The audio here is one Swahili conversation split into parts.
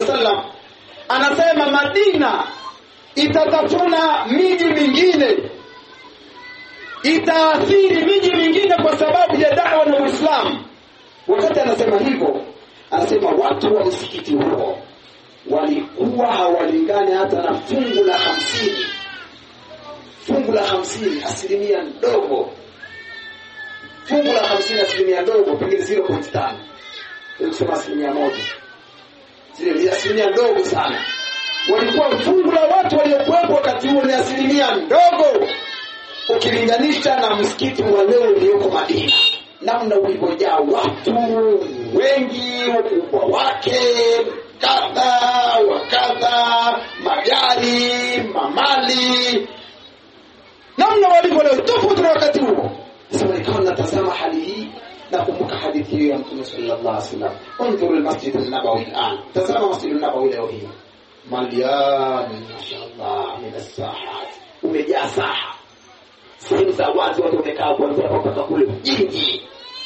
wasallam anasema Madina itatafuna miji mingine, itaathiri miji mingine kwa sababu ya da'wa na Uislamu. Wakati anasema hivyo, anasema watu wa msikiti huo walikuwa hawalingani hata na fungu la 50. Fungu la 50 asilimia ndogo. Fungu la 50 asilimia ndogo, pengine 0.5. Kusema asilimia 1. Zile asilimia ndogo sana. Walikuwa fungu la watu waliokuwepo wakati huo ni asilimia ndogo ukilinganisha na msikiti wa leo ulioko Madina. Namna ulivyojaa watu wengi, ukubwa wake, kadha wa kadha, magari, mamali, namna walivyo leo tofauti na wakati huo. Sasa nikawa natazama hali hii na kumbuka hadithi ya Mtume sallallahu alaihi wasallam, unzuru al-Masjid an-Nabawi al-an, tazama Masjid an-Nabawi leo hii malian mashaallah min as-sahat, umejaa saha, sehemu za watu wamekaa kuanzia kutoka kule mjini,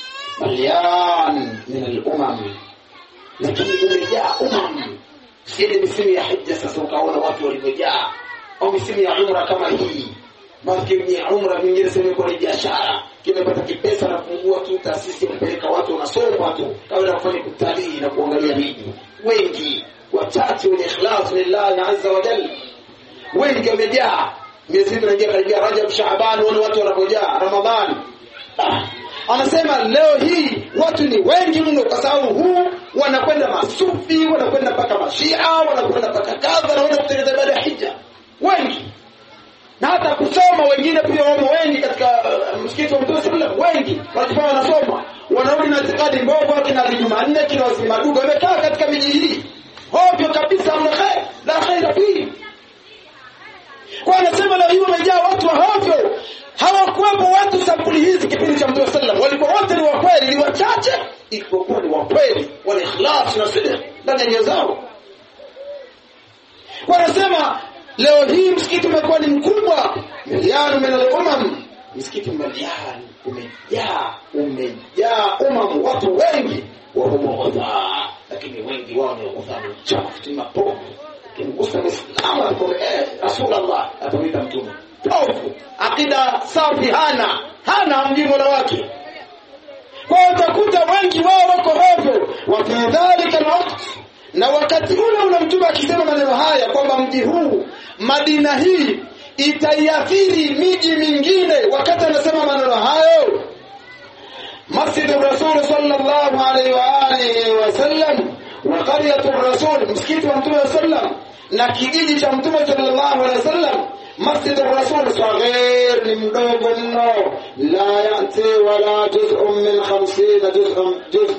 malian min al-umam, lakini umejaa umam. Sisi misimu ya hija sasa ukaona watu walivyojaa, au misimu ya umra kama hii, basi ni umra nyingine sema kwa biashara, kimepata kipesa na kufungua tu taasisi kupeleka watu wanasoma tu, kawa kufanya kutalii na kuangalia miji. Wengi wachache wenye ikhlas lillahi azza wa jalla, wengi wamejaa. Miezi tunaingia karibia Rajab, Shaaban, wale watu wanapojaa Ramadhani. Anasema leo hii watu ni wengi mno kwa sababu huu wanakwenda masufi, wanakwenda mpaka mashia, wanakwenda mpaka kadha na wanakutekeleza ibada ya hija. Wengi. Na hata kusoma wengine pia wamo wengi katika msikiti wa Mtume sallallahu wengi wanajifanya wanasoma, wanarudi na itikadi mbovu, kina Jumanne, kina Maduga wamekaa katika miji hii hovyo kabisa, hamna khair, la khair fi. Kwa anasema leo hiyo wamejaa watu hovyo. Hawakuwepo watu sampuli hizi kipindi cha Mtume sallallahu, walikuwa wote ni wa kweli, ni wachache ilipokuwa ni wa kweli, wana ikhlas na sidq ndani ya nyoyo zao. Wanasema leo hii msikiti umekuwa ni mkubwa, milioni min al-umam, msikiti milioni umejaa watu wengi wa humo, lakini wengi wao ni wadhani chafu mapovu. Kimgusa Muislamu kwa Rasulullah atamwita mtume povu, akida safi hana mji Mola wake. Kwa utakuta wengi wao wako hovyo. Wa fi dhalika alwaqt, na wakati ule mtume akisema maneno haya kwamba mji huu Madina hii itaiathiri miji mingine, wakati anasema maneno hayo, Masjid Rasul sallallahu alaihi wa alihi wasallam wa qaryatu Rasul, msikiti wa Mtume sallam na kijiji cha Mtume sallallahu alaihi wasallam, Masjid Rasul saghir, ni mdogo mno, la yati wala juz'un min 50 juz,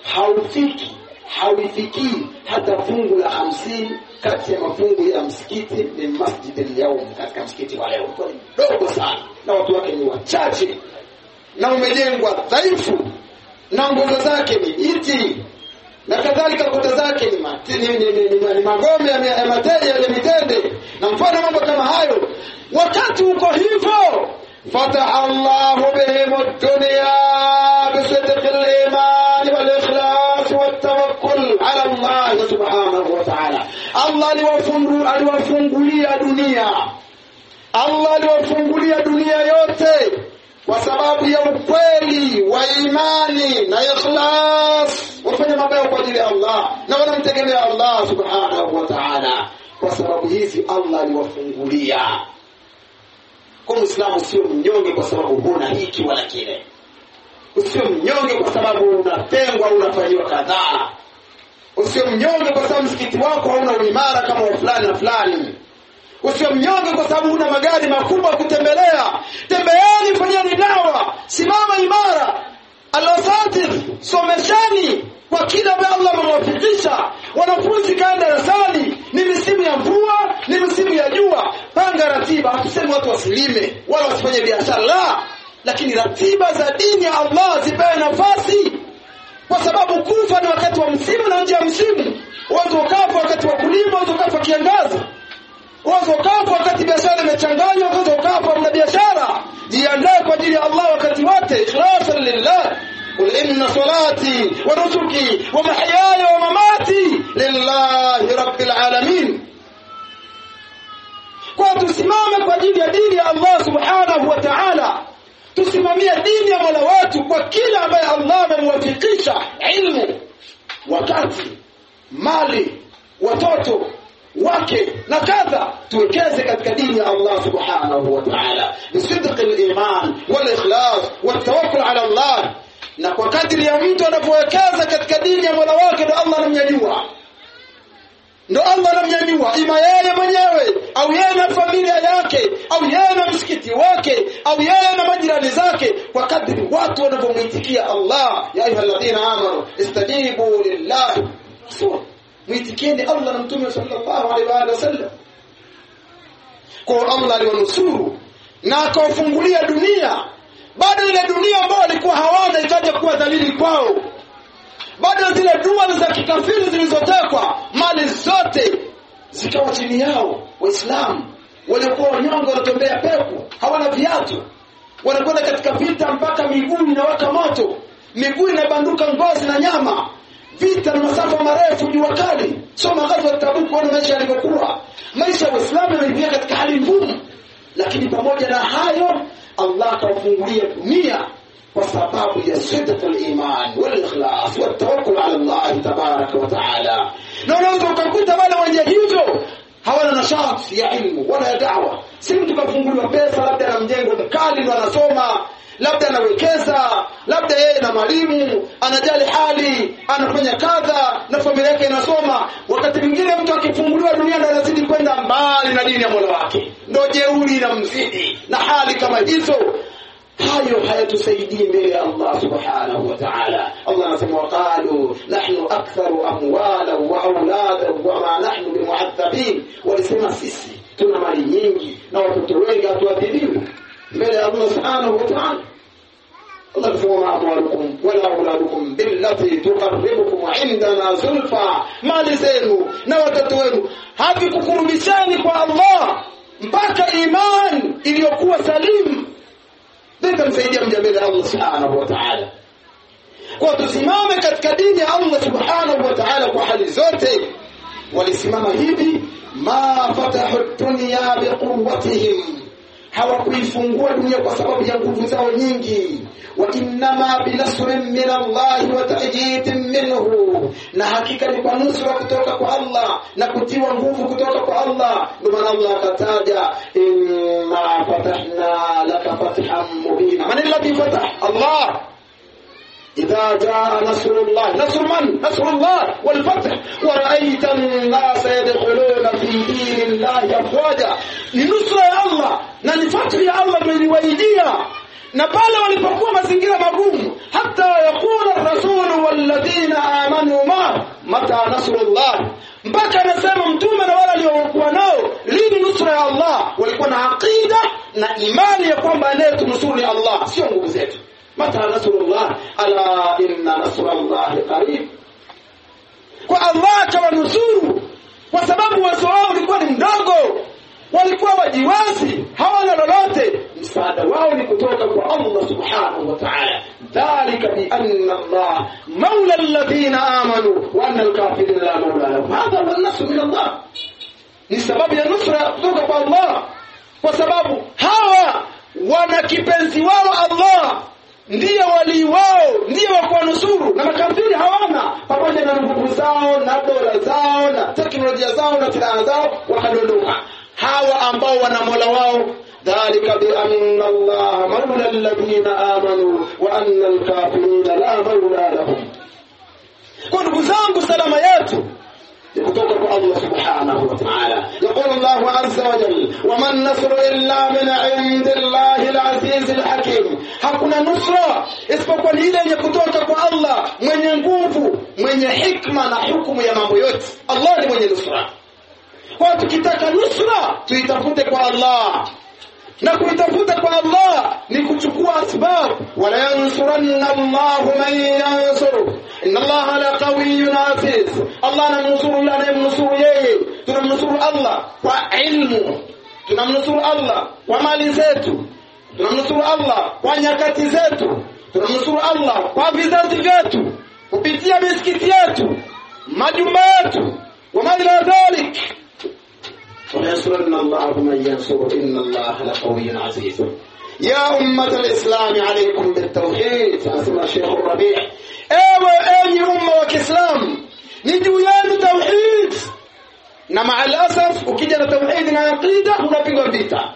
hawifiki hata fungu la 50 kati ya mafungu ya msikiti ni Masjid al-Yawm, katika msikiti wa leo ni dogo sana na watu wake ni wachache na umejengwa dhaifu na nguzo zake ni iti na kadhalika, kuta zake ni magome ya matende ya mitende na mfano mambo kama hayo. Wakati uko hivyo, fataha Allahu bihim ad-dunya bisidq al-iman wal ikhlas wat tawakkul ala Allah subhanahu wa ta'ala. Allah aliwafungulia dunia yote kwa sababu ya ukweli wa imani na ikhlas, wafanya mambo kwa ajili ya Allah na wanamtegemea Allah subhanahu wa ta'ala. Kwa sababu hizi Allah aliwafungulia. Kwa Muislamu sio mnyonge kwa sababu huna hiki wala kile, usio mnyonge kwa sababu unatengwa au unafanyiwa kadhaa, usio mnyonge kwa sababu msikiti wako hauna uimara kama wa fulani na fulani, usio mnyonge kwa sababu una magari makubwa kutembelea. Tembeeni, fanyeni dawa, simama imara. Al-asatir, someshani kwa kila ambaye Allah amewafikisha. Wanafunzi kaenda darasani, ni misimu ya mvua, ni misimu ya jua, panga ratiba. Hatusemi watu wasilime wala wasifanye biashara, lakini ratiba za dini ya Allah zipewe nafasi, kwa sababu kufa ni wakati wa msimu na nje ya msimu. Watu wakafa wakati wa kulima, watu wakafa kiangazi, watu wakafa wakati biashara imechanganywa, watu wakafa na biashara. Jiandae kwa ajili ya Allah wakati wote, ikhlasan lillah. qul inna salati wa nusuki wa mahyaya wa mamati lillahi rabbil alamin. Kwa tusimame kwa ajili ya dini ya Allah subhanahu wa ta'ala, tusimamie dini ya Mola wetu kwa kila ambaye Allah amemwafikisha ilmu, wakati, mali, watoto wake na kadha, tuwekeze katika dini ya Allah subhanahu wa ta'ala bisidq al-iman wal ikhlas wat tawakkul ala Allah. Na kwa kadri ya mtu anapowekeza katika dini ya Mola wake, ndo Allah anamnyanyua, ndo Allah anamnyanyua, ima yeye mwenyewe au yeye na familia yake au yeye na msikiti wake au yeye na majirani zake, kwa kadri watu wanapomuitikia Allah. Ya ayyuhalladhina amanu istajibu lillahi muitikieni Allah na Mtume sallallahu alaihi wasallam. Kwa Allah aliwanusuru na akawafungulia dunia, bado ile dunia ambayo walikuwa hawana ikaja kuwa dhalili kwao. Bado zile dua za kikafiri zilizotekwa, mali zote zikawa chini yao. Waislamu walikuwa wanyonge, wanatembea pepo, hawana viatu, wanakwenda katika vita mpaka miguu inawaka moto, miguu inabanduka ngozi na nyama, vita na masafa marefu, jua kali. Soma Ghazwa Tabuk, wana maisha yalivyokuwa. Maisha ya Waislamu yameingia katika hali ngumu, lakini pamoja na hayo Allah akawafungulia dunia kwa sababu ya sidqul iman wal ikhlas wat tawakkul ala Allah tabaraka wa taala. Na unaweza ukakuta wale wenye hivyo hawana nashati ya ilmu wala ya da'wa. Si mtu kafunguliwa pesa, labda na mjengo mkali ndo anasoma, labda anawekeza, labda yeye na mwalimu anajali hali, anafanya kadha na familia yake inasoma. Wakati mwingine mtu akifunguliwa dunia ndo anazidi kwenda mbali na dini ya Mola wake, ndo jeuri na mzidi na hali kama hizo. Hayo hayatusaidii mbele ya Allah subhanahu wa ta'ala. Allah anasema waqalu nahnu aktharu amwalan wa auladan wa ma nahnu bimu'adhabin. Walisema sisi tuna mali nyingi na watoto wengi, hatuadhibiwi mbele ya Allah subhanahu wa ta'ala. Allah anasema amwalukum wala auladukum billati tuqarribukum 'indana zulfa. Mali zenu na watoto wenu havikukurubishani kwa Allah mpaka iman iliyokuwa salimu. Ndio msaidia mbele Allah subhanahu wa ta'ala. Kwa tusimame katika dini ya Allah subhanahu wa ta'ala kwa hali zote. Walisimama hivi, ma fatahu dunya biquwwatihim, hawakuifungua dunia kwa sababu ya nguvu zao nyingi. Wa inma binasrin min Allah wa ta'jidin minhu, na hakika ni kwa nusra kutoka kwa Allah na kutiwa nguvu kutoka kwa Allah. Ndio maana Allah akataja inna fatahna laka fathan mubina. Man alladhi fatah? Allah. إذا جاء نصر الله، نصر من؟ نصر الله والفتح، ورأيت الناس يدخلون في دين الله أفواجا. لنصر الله na ni fathi ya Allah imewaidia. Na pale walipokuwa mazingira magumu, hata yakula rasul walladhina amanu mata nasrullah, mpaka anasema mtume na wale waliokuwa nao, lini nusra ya Allah? Walikuwa na aqida na imani ya kwamba anayetunusuru ni Allah, sio nguvu zetu. Mata nasrullah, ala inna nasrallahi qarib. Kwa Allah akawanusuru kwa sababu uwezo wao ulikuwa ni mdogo, walikuwa wajiwazi, hawana lolote. Msaada wao ni kutoka kwa Allah subhanahu wa ta'ala. Dhalika bi anna Allah mawla alladhina amanu wa anna al-kafirina la mawla lahum. Hadha huwa an-nasr min Allah. Ni sababu ya nusra kutoka kwa Allah, kwa sababu hawa wana kipenzi wao Allah, ndiye wali wao, ndiye wa kuwanusuru, na makafiri hawana, pamoja na nguvu zao na dola zao na teknolojia zao na silaha zao wakadondoka. Hawa ambao wana Mola wao, dhalika bi anna Allah mawla alladhina amanu wa anna al-kafirina la mawla lahum. Kwa ndugu zangu, salama yetu kutoka kwa Allah subhanahu wa ta'ala. Yaqulu Allah azza wa jalla, wa man nasru illa min 'indillahi al-aziz al-hakim. Hakuna nusra isipokuwa ni ile yenye kutoka kwa Allah mwenye nguvu, mwenye hikma na hukumu ya mambo yote. Allah ni mwenye nusra. Kwa tukitaka nusra tuitafute kwa Allah, na kuitafuta kwa Allah ni kuchukua asbab. Wala yansuranna Allahu man yansuru, inna Allaha la qawiyyun aziz. Allah anamnusuru yule anayemnusuru yeye. Tunamnusuru Allah kwa ilmu, tunamnusuru Allah kwa mali zetu, tunamnusuru Allah kwa nyakati zetu, tunamnusuru Allah kwa vizazi vyetu kupitia misikiti yetu, majumba yetu, wama ila dhalik. وينصرن الله من ينصر إن الله لقوي عزيز. يا أمة الإسلام عليكم بالتوحيد. أسمى الشيخ الربيع أي أمة وكإسلام نجويان توحيد. مع الأسف وكجنا توحيدنا عقيدة ونبقى بيتا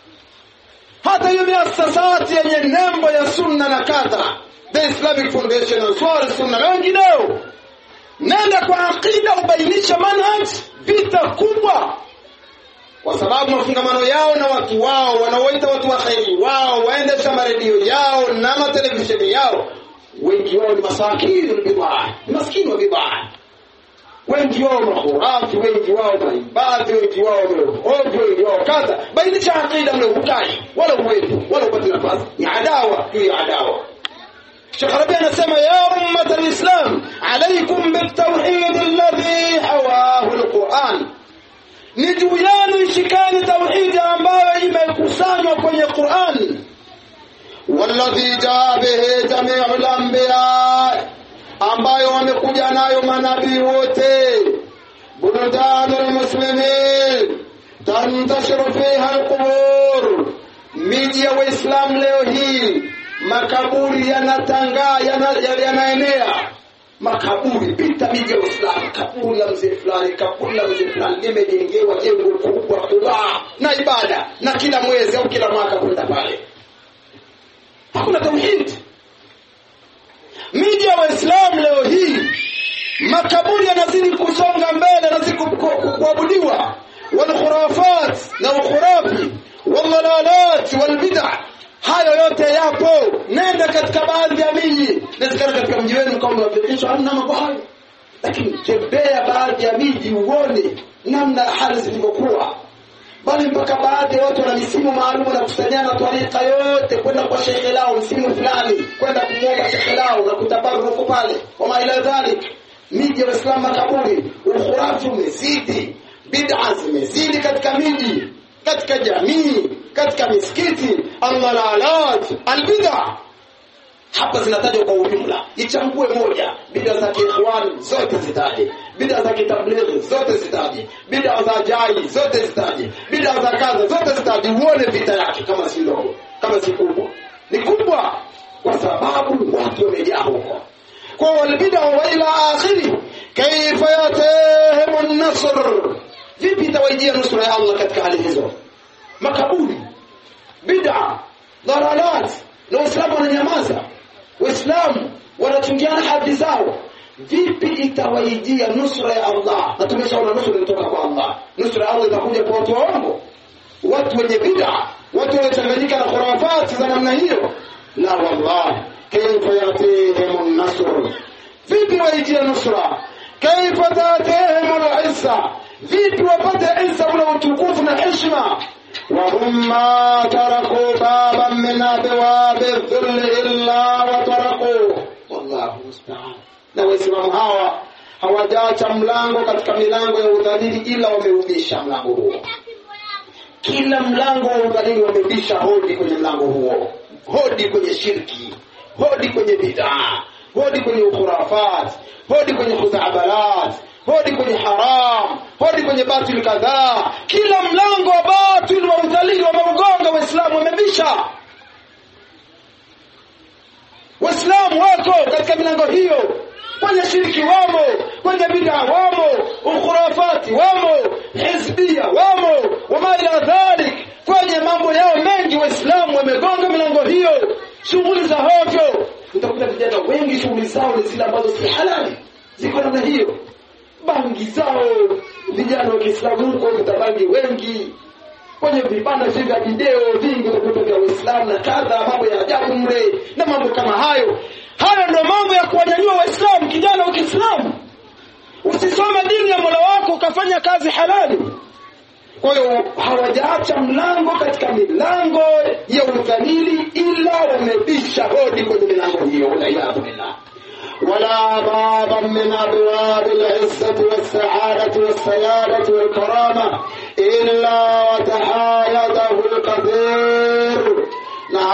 hata hiyo miasasati yenye nembo ya sunna na kadha, the Islamic Foundation, Ansar Sunna na wengineo, nenda kwa aqida ubainisha manhaj, vita kubwa. Kwa sababu mafungamano yao na watu wao wanaoita watu wa khairi wao, waendesha maredio yao na matelevisheni yao, wengi wao ni masakini bid'a, maskini wa bid'a, wengi wao mahurafi, wengi wao maibadhi, wengi wao ovyo, wengi wao kadha. Bainisha aqida mle ukai wala uwepo wala upate nafasi, ni adawa hii adawa. Sheikh Rabi anasema ya ummat al-islam alaykum bit-tawhid alladhi hawahu al-Qur'an, ni juu yenu ishikani tauhidi ambayo imekusanywa kwenye Qur'an, walladhi jaa bihi jami'ul anbiya, ambayo wamekuja nayo manabii wote. Burudanul muslimin tantashiru fiha alqubur, miji ya Waislamu leo hii makaburi yanatangaa, yanaenea makaburi, pita miji ya Uislamu, kaburi la mzee fulani, kaburi la mzee fulani limejengewa jengo kubwa kubwa na ibada, na kila mwezi au kila mwaka kwenda pale. Hakuna tauhid. Miji ya Waislamu leo hii makaburi yanazidi kusonga mbele, yanazidi kuabudiwa, wal khurafat na ukhurafi wal dalalat wal bid'ah, hayo yote yapo. Nenda katika baadhi ya miji, nenda katika mji wenu kama mnafikisha hamna mambo hayo, lakini tembea baadhi ya miji uone namna hali zilivyokuwa. Bali mpaka baadhi ya watu wana misimu maalum na kusanyana twarika yote kwenda kwa shekhe lao msimu fulani, kwenda kumwomba shekhe lao na kutabaruku pale, wama ila dhalik. Miji ya Uislamu makaburi, ukhurafi umezidi, bid'a zimezidi katika miji, katika jamii, katika misikiti, al-dalalat, al-bid'a. Hapa zinatajwa kwa ujumla, ichambue moja, bid'a za Ikhwan zote zitaje, bid'a za Tabligh zote zitaje, bid'a za Jai zote zitaje, bid'a za kaza zote zitaje, uone vita yake kama si ndogo, kama si kubwa. Ni kubwa kwa sababu watu wamejaa huko. Kwa walbid'a wa ila akhiri, kaifa yatahim an-nasr, vipi tawajia nusra ya Allah katika hali hizo? Makaburi, bid'a, dalalat, na Waislamu wananyamaza, Waislamu wanatungiana hadi zao. Vipi itawaijia nusra ya Allah? Na tumeshaona nusra inatoka kwa Allah. Nusra ya Allah inakuja kwa watu waongo, watu wenye bid'a, watu wanaochanganyika na khurafati za namna hiyo. La wallahi, kaifa yatihim an-nasr, vipi waijia nusra? Kaifa tatihim al-izza, vipi wapate izza na utukufu na heshima? وهم ما تركوا بابا من أبواب الذل إلا وتركوا والله المستعان. Na Waislamu hawa hawajaacha mlango katika milango ya udhalili ila wameubisha mlango huo. Kila mlango wa udhalili wameubisha hodi kwenye mlango huo, hodi kwenye shirki, hodi kwenye bid'a, hodi kwenye ukhurafat, hodi kwenye khuzabalat, hodi kwenye haram, hodi kwenye batil kadhaa. Kila mlango wa batil wa udhalili wameugonga Waislamu, wamebisha. Waislamu wako katika milango hiyo, kwenye shirki wamo, kwenye bid'a wamo, ukhurafati wamo, hizbia wamo, wama ila dhalik, kwenye mambo yao mengi Waislamu wamegonga milango hiyo. Shughuli za hovyo, utakuta vijana wengi shughuli zao ni zile ambazo si halali, ziko namna hiyo. Bangi zao, vijana wa Kiislamu huko utabangi wengi, kwenye vibanda vya video vingi kutoka Waislamu na kadha, mambo ya ajabu mle na mambo kama hayo. Hayo ndio mambo ya kuwanyanyua Waislamu. Kijana wa Kiislamu, usisome dini ya Mola wako ukafanya kazi halali. Kwa hiyo hawajaacha mlango katika milango ya udhalili ila wamebisha hodi kwenye milango hiyo. Alhamdulillah. ولا بابا من أبواب العزة والسعادة والسيادة والكرامة إلا وتحايده الكثير. na hawajaacha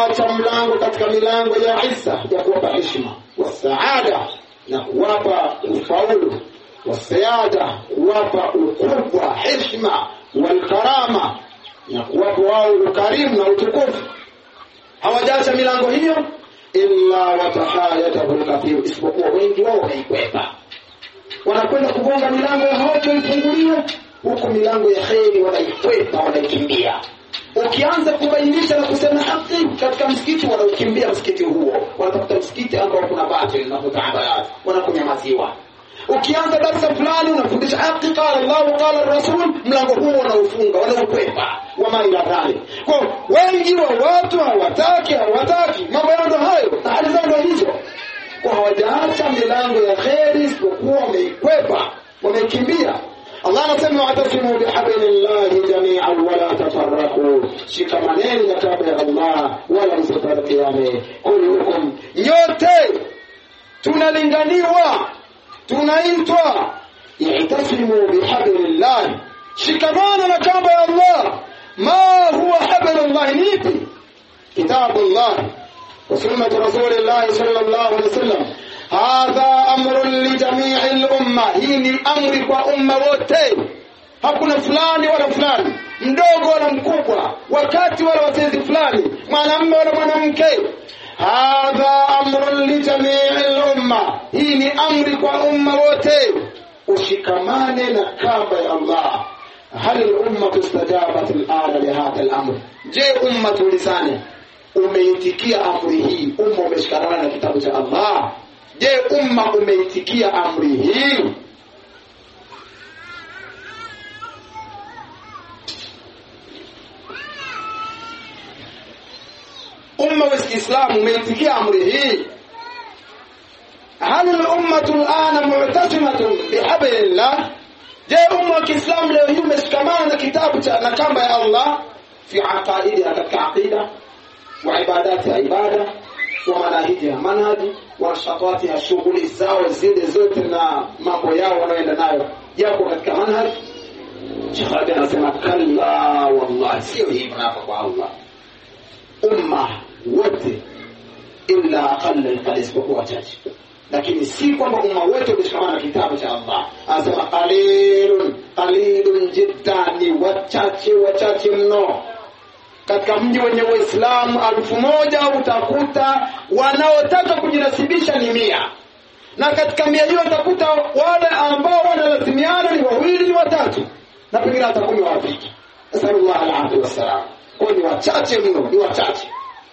hawajaacha mlango katika milango ya Isa ya kuwapa heshima, wasaada na kuwapa ufaulu, wasayada kuwapa ukubwa, heshima, walkarama na kuwapa wao ukarimu na utukufu. Hawajaacha milango hiyo illa watahayatahu al-kathir, isipokuwa wengi wao wameikwepa. Wanakwenda kugonga milango ya hoja ifunguliwe, huko milango ya kheri wanaikwepa, wanaikimbia. Ukianza kubainisha na kusema haki katika msikiti, wanaukimbia msikiti huo, wanatafuta msikiti ambao kuna batil na mutaabarat, wanakunyamaziwa. Ukianza darasa fulani unafundisha haki, qala Allah qala Rasul, mlango huo wanaufunga, wanaukwepa, wama ila dhalik. Kwa wengi wa watu hawataki mambo yao hayo, na hali zao hizo. Kwa hawajaacha milango ya kheri, isipokuwa wameikwepa, wameikimbia. Allah anasema wa'tasimu bihablillahi jami'an wa la tafarraqu, shikamaneni na kamba ya Allah wala msifarikiane. Kullukum, nyote tunalinganiwa, tunaitwa i'tasimu bihablillahi, shikamana na kamba ya Allah. Ma huwa hablullah? nipi? Kitabullah wa sunnat rasulillah sallallahu alaihi wasallam. Hadha amrun li jami'il umma, hii ni amri kwa umma wote. Hakuna fulani wala fulani, mdogo wala mkubwa, wakati wala watezi fulani, mwanamume wala mwanamke. Hadha amrun li jami'il umma, hii ni amri kwa umma wote, ushikamane na kamba ya Allah. Hal al-umma istajabat al-ana li hadha al-amr? Je, umma tulisane umeitikia amri hii? Umma umeshikamana na kitabu cha Allah? Je, umma umeitikia amri hii? Umma wa Kiislamu umeitikia amri hii? Hal al-ummatu al-ana mu'tasimatun bihablillah? Je, umma wa Kiislamu leo hii umeshikamana na kitabu cha na kamba ya Allah fi aqaidiha, katika aqida, wa ibadati ibada, wa manhajiha manhaji, wa shatatiha shughuli zao zile zote na mambo yao wanaoenda nayo yako katika manhaji? Sheikh Rabi anasema kalla wallahi, sio hivyo hapa kwa Allah. Umma wote illa aqalla isipokuwa wachache, lakini si kwamba umma wote umeshikamana na kitabu cha Allah. Anasema qalilun jiddan, wachache mno. Katika mji wenye Waislamu 1000 utakuta wanaotaka kujinasibisha ni 100, na katika 100 hiyo utakuta wale ambao wanalazimiana ni 2 ni 3, na pengine hata 10 hawafiki. Sallallahu alaihi wasallam. Kwa ni wachache mno, ni wachache.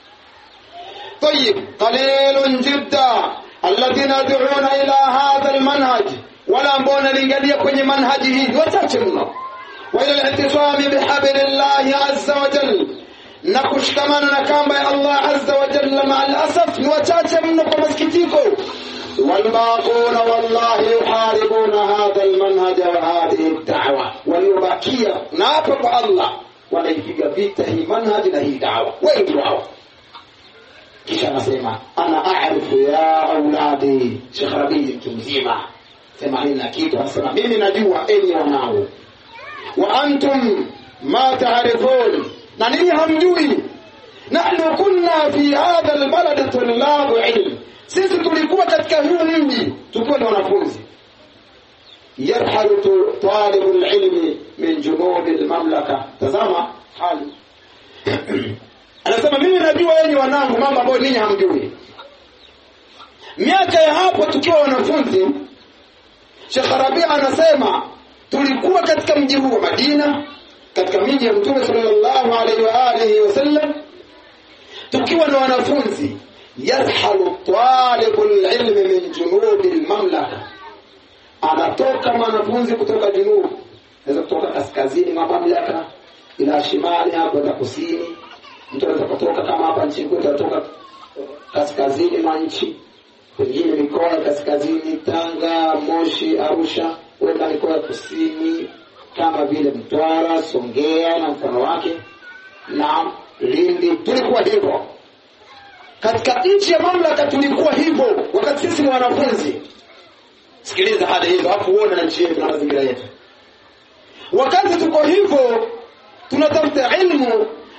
طيب قليل جدا الذين يدعون الى هذا المنهج، ولا ambao lingalia kwenye manhaji hii wachache mno. Wa ila al-ihtisami bihablillahi azza wa jalla, na kushikamana na kamba ya Allah azza wa jalla, ma'al asaf ni wachache mno kwa masikitiko. Walbaquna wallahi yuharibuna hadha almanhaj wa hadhihi ad-da'wa, waliobakia na hapa kwa Allah wanaipiga vita hii manhaji na hii da'wa, wengi wao. Kisha anasema ana a'rifu ya auladi. Sheikh Rabi mtu mzima sema nina kitu, anasema mimi najua enyi wanao, wa antum ma ta'rifun, na ninyi hamjui. Nahnu kunna fi hadha albalad tullabu ilm, sisi tulikuwa katika huu mji tukiwa na wanafunzi. Yarhalu talibul ilmi min junub almamlaka, tazama hali. Anasema mimi najua enyi wanangu mambo ambayo ninyi hamjui. Miaka ya hapo tukiwa wanafunzi, Sheikh Rabi anasema tulikuwa katika mji huu wa Madina, katika miji ya Mtume sallallahu alaihi wa alihi wasallam, tukiwa na wanafunzi. Yarhalu talibul ilmi min junubi almamlaka, anatoka mwanafunzi kutoka junub, anaweza kutoka kaskazini mwa mamlaka ila shimali hapo na kusini. Mtu anaweza kutoka kama hapa nchini kwetu, kutoka kaskazini mwa nchi, pengine mikoa kaskazini, Tanga, Moshi, Arusha, wenda mikoa kusini kama vile Mtwara, Songea na mfano wake, na Lindi. Tulikuwa hivyo katika nchi ya mamlaka, tulikuwa hivyo wakati sisi ni wanafunzi. Sikiliza hadi hizo hapo, uone na nchi yetu na mazingira yetu. Wakati tuko hivyo tunatafuta ilmu,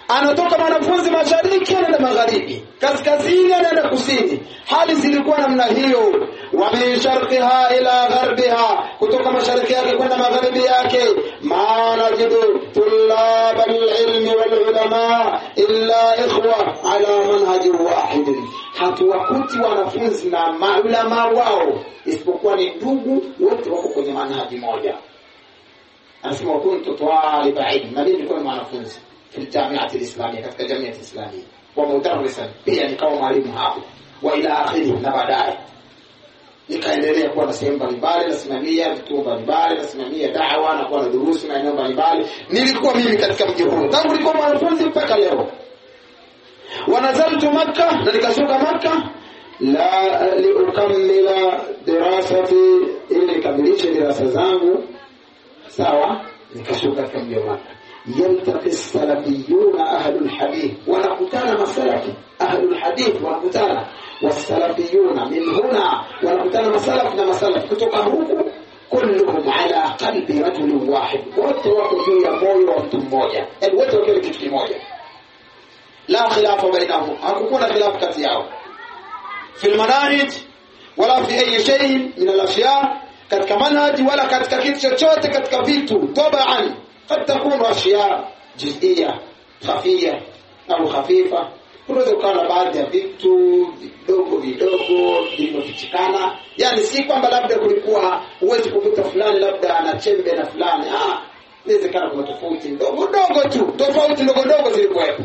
anatoka mwanafunzi mashariki anaenda magharibi, kaskazini anaenda kusini. Hali zilikuwa namna hiyo. Wa min sharqiha ila gharbiha, kutoka mashariki yake kwenda magharibi yake. Ma najidu tullab al-ilmi wal ulama illa ikhwa ala manhaj wahid, hatuwakuti wanafunzi na maulama wao isipokuwa ni ndugu, wote wako kwenye manhaji moja. Anasema kuntu talib ilm, mimi nilikuwa mwanafunzi في الجامعة الإسلامية katika jamii Islamia, wa mudarrisan, pia nikawa mwalimu hapo, wa ila akhiri, na baadaye nikaendelea kuwa na sehemu mbalimbali, nasimamia vituo mbalimbali, nasimamia da'wa na kuwa na durusi na eneo mbalimbali. Nilikuwa mimi katika mji huu tangu nilikuwa mwanafunzi mpaka leo. Wanazaltu Makkah, na nikashuka Makkah la liukammila dirasati, ili nikamilishe dirasa zangu. Sawa, nikashuka katika mji wa Makkah. يلتقي السلفيون أهل الحديث، ونقتنا مسلف أهل الحديث ونقتنا، والسلفيون من هنا ونقتنا مسلفنا مسلف كتقهوك كلهم على قلب رجل واحد، وتوقفوا يا موي وانتم موجة، الوتر كل كتف موجة، لا خلاف بينهم، أكون خلاف كتياو في المناهج ولا في أي شيء من الأشياء، كتك منهج ولا كتك كتشوت كتك فيتو. طبعا قد تكون أشياء جزئية خفية أو خفيفة. Kunaweza kuwa baadhi ya vitu vidogo vilivyofichikana, yani si kwamba labda kulikuwa uwezi kukuta fulani labda ana chembe na fulani. Inawezekana kuna tofauti ndogo tu, tofauti ndogo zilikuwepo,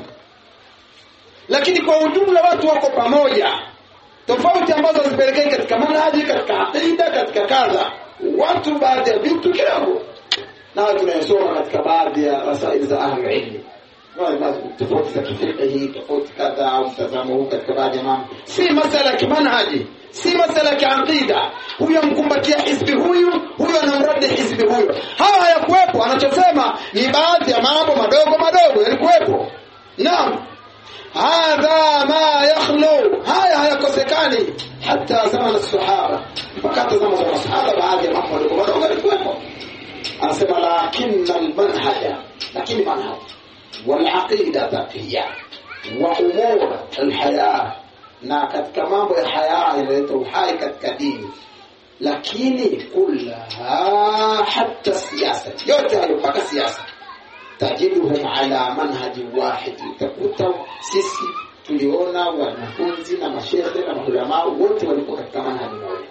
lakini kwa ujumla watu wako pamoja. Tofauti ambazo zipelekea katika manhaji, katika aqida, katika kadha, watu baadhi ya vitu kidogo na tunayosoma katika baadhi ya rasaili za ahli ilmi, tofauti za kifiqhi, tofauti kadha au mtazamo huu katika baadhi ya mambo, si masala ya manhaji, si masala ya aqida. Huyo mkumbatia hizbi huyu anamradi hizbi huyu, hawa hayakuwepo. Anachosema ni baadhi ya mambo madogo yalikuwepo. Naam, hadha ma yakhlu, haya hayakosekani hata zama sahaba, wakati zama za sahaba baadhi ya mambo madogo yalikuwepo. Anasema lakinna almanhaja, lakini manhaj wal aqida taqiya wa umur alhaya, na katika mambo ya haya inaleta uhai katika dini, lakini kullaha hatta siyasa, yote hayo mpaka siasa, tajiduhum ala manhaji wahid. Utakuta sisi tuliona wanafunzi na mashekhe na maulama wote walikuwa katika manhaji moja.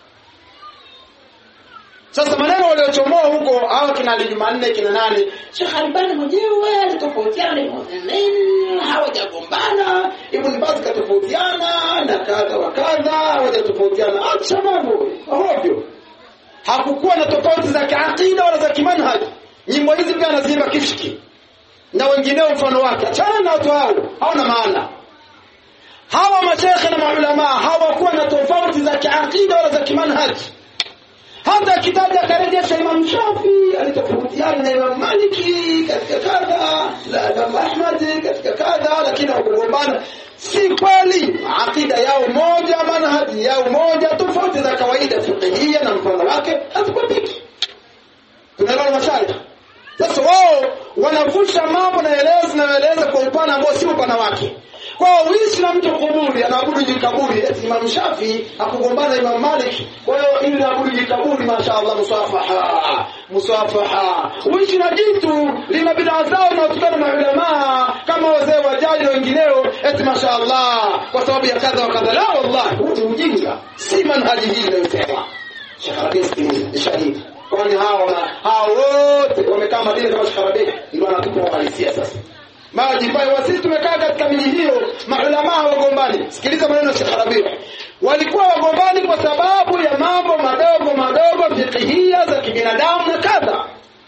Sasa maneno waliochomoa huko hao kina Jumanne kina nani, Sheikh Albani mwenyewe alitofautiana na Uthaymeen, hawajagombana, Ibn Baz katofautiana na kadha wa kadha, hawajatofautiana. Acha mambo ovyo, hakukuwa na tofauti za kiaqida wala za kimanhaji. Nyimbo hizi pia anaziimba kishki na wengineo mfano wake. Achana na watu hao, hawana maana. Hawa mashekhe na maulama hawakuwa na tofauti za kiaqida wala za kimanhaji. Hata kitaja karejesha Imam Shafi alitofautiana na Imam Maliki katika kadha, la Imam Ahmad katika kadha, lakini hawakugombana. Si kweli, akida yao moja, manhaji yao moja, tofauti za kawaida fiqhiyya na mfano wake hazikupiki. Tunaelewa mashaikh. Sasa wao wanavusha mambo na eleza kwa upana ambao si upana wake. Kwa Uislamu mtu kuburi anaabudu jikaburi, eti Imam Shafi akugombana Imam Malik, kwa hiyo ili aabudu jikaburi, mashaallah, musafaha. Uishi na jitu lina bid'a zao na utukana na ulama kama wazee wa jadi na wengineo, eti mashaallah kwa sababu ya kadha wa kadha. La, wallahi huo ujinga, si manhaji hii inayosema Sheikh Rabi ni shahidi. Kwani hao wote wamekaa Madina kama Sheikh Rabi ndio anatupa uhalisia. Sasa majipai wasisi tumekaa katika miji hiyo, maulama wagombani. Sikiliza maneno ya Sheikh Rabi, walikuwa wagombani kwa sababu ya mambo madogo fiqhiyya za kibinadamu na kadha,